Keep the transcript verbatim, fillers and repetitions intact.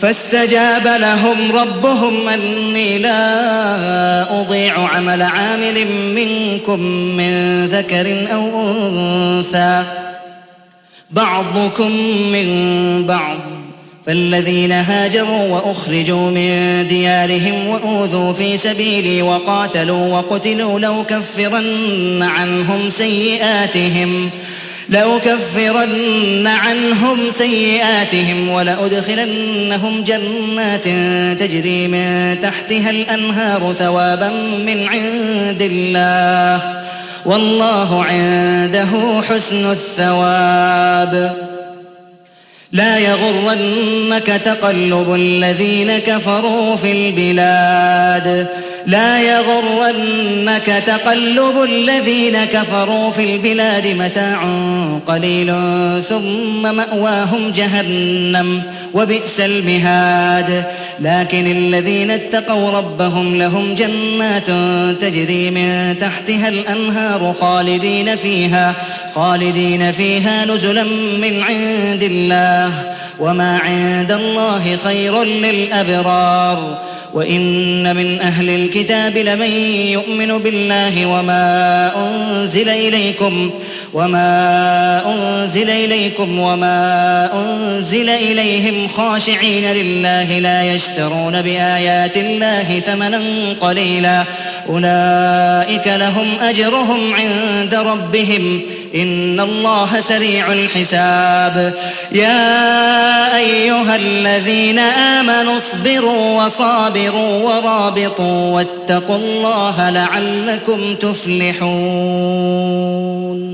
فاستجاب لهم ربهم أني لا أضيع عمل عامل منكم من ذكر أو أنثى بعضكم من بعض فالذين هاجروا وأخرجوا من ديارهم وأوذوا في سبيلي وقاتلوا وقتلوا لأكفرن عنهم سيئاتهم لو كفرن عنهم سيئاتهم ولأدخلنهم جنات تجري من تحتها الأنهار ثوابا من عند الله والله عنده حسن الثواب. لا يغرنك تقلب الذين كفروا في البلاد لا يغرنك تقلب الذين كفروا في البلاد متاع قليل ثم مأواهم جهنم وبئس المهاد. لكن الذين اتقوا ربهم لهم جنات تجري من تحتها الأنهار خالدين فيها خالدين فيها نزلا من عند الله وما عند الله خير للأبرار. وإن من أهل الكتاب لمن يؤمن بالله وما أنزل إليكم وما أنزل إليكم وما أنزل إليهم خاشعين لله لا يشترون بآيات الله ثمنا قليلا أولئك لهم أجرهم عند ربهم إن الله سريع الحساب. يا أيها الذين آمنوا اصبروا وصابروا ورابطوا واتقوا الله لعلكم تفلحون.